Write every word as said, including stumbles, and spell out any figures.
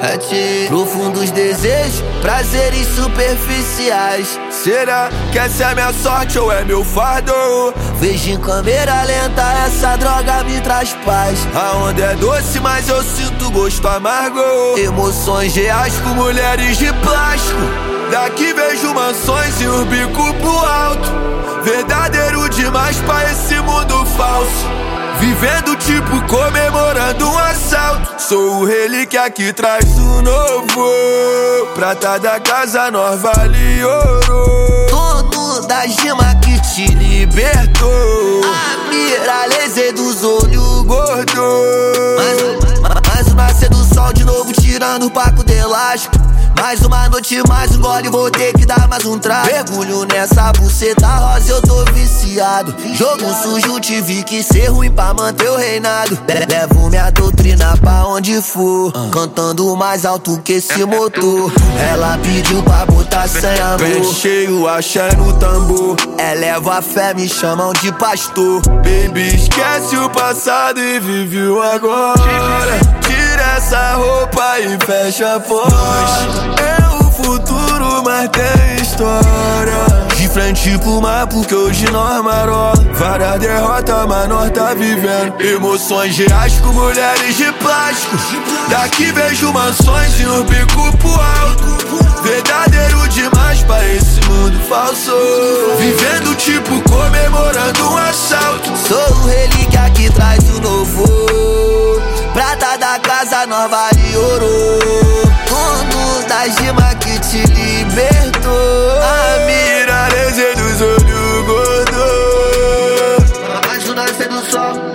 Mete profundos desejos, prazeres superficiais. Será que essa é a minha sorte ou é meu fardo? Vejo em câmera lenta, essa droga me traz paz. A onda é doce, mas eu sinto gosto amargo. Emoções reais com mulheres de plástico. Daqui vejo mansões e os bicos pro alto. Verdadeiro demais pra esse mundo falso. Vivendo tipo comemorando um assalto. Sou o relíquia que traz o novo. Prata da casa nós vale ouro. Dono da gema que te libertou. A mira laser dos olhos gordos. Mais, mais o nascer do sol de novo tirando o paco de elástico. Mais uma noite, mais um gole, vou ter que dar mais um trago. Mergulho nessa buceta rosa, eu tô viciado. Jogo sujo, tive que ser ruim pra manter o reinado. Levo minha doutrina pra onde for, cantando mais alto que esse motor. Ela pediu pra botar sem amor. Pé cheio, axé no tambor. Eleva a fé, me chamam de pastor. Baby, esquece o passado e vive o agora. Tira essa roupa e fecha a porta. É o futuro, mas tem história. De frente pro mar, porque hoje nós marola. Várias derrotas, mas nós tá vivendo. Emoções reais com mulheres de plástico. Daqui vejo mansões e um bico pro alto. Verdadeiro demais pra esse mundo falso. Vivendo tipo comemorando um assalto. Sou o relíquia que traz o novo. Prata da casa nós vale ouro. Dono da gema que te libertou. A mira laser dos olhos gordos. Mais o nascer do sol.